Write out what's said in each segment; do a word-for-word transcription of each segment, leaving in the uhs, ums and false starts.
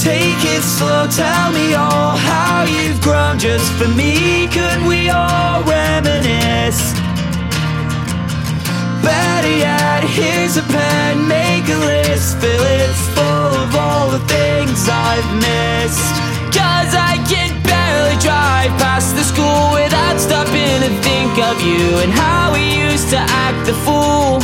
Take it slow, tell me all how you've grown just for me. Could we all reminisce? Better yet, here's a pen, make a list, fill it full of all the things I've missed. Cause I can barely drive past the school without stopping to think of you and how we used to act the fool.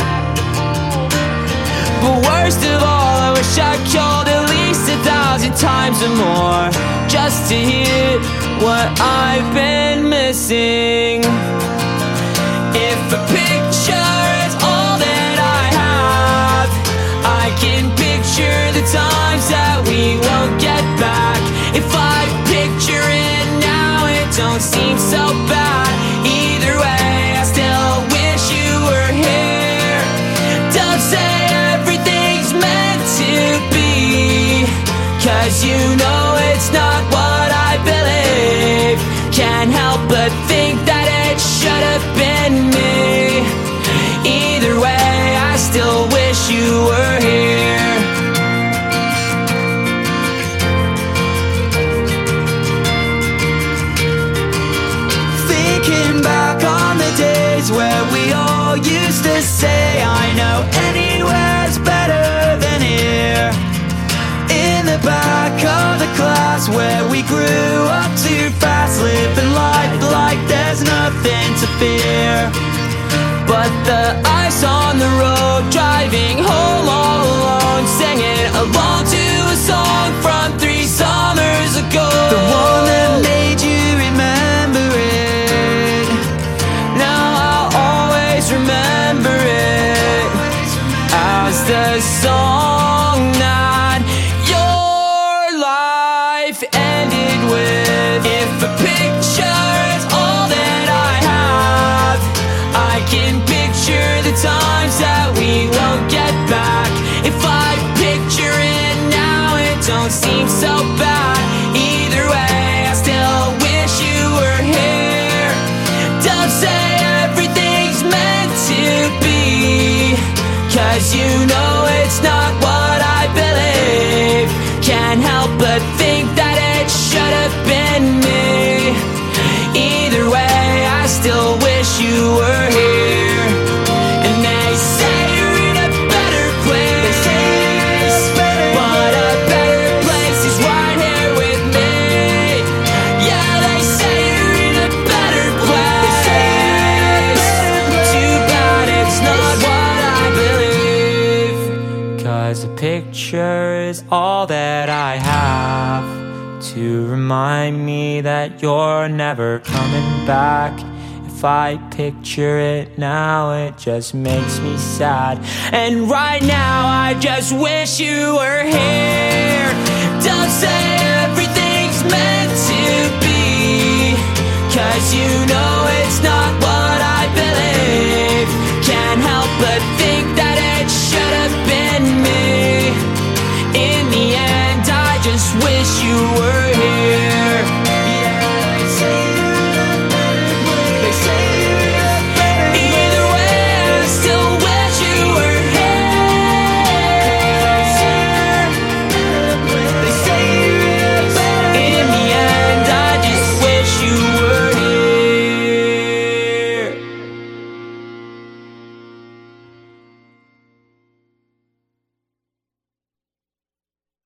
But worst of all, I wish I called at least a thousand times or more, just to hear what I've been missing. If a picture is all that I have, I can picture the times that we won't get back. If I picture it now, it don't seem so bad. Either way, I still wish you were here. Don't say everything's meant to be, cause you know it's not what I believe. Can't help but think that it should have been me. Either way, I still wish you were here. Thinking back on the days where we all used to say, I know anywhere's better than here. In the back of the class where we grew up too fast, living life like there's nothing to fear. But the ice on the road, driving home all alone, singing along to a song from three summers ago. The one that made you remember it. Now I'll always remember it as the song that your life ended with. If a picture is all that I have, I can picture the times that we won't get back. If I picture it now, it don't seem so bad. Either way, I still wish you were here. Don't say everything's meant to be, cause you know it's not what I believe. Can't help but think that it should have been me. Either way, I still wish you were here. And they say you're in a better place, but a better place is right here with me. Yeah, they say you're in a better place. Too bad it's not what I believe, cause a picture is all that I have to remind me that you're never coming back. If I picture it now, it just makes me sad. And right now, I just wish you were here. Don't say everything's meant to be, cause you know it's not what I believe. Can't help but think that it should have been me. In the end, I just wish you were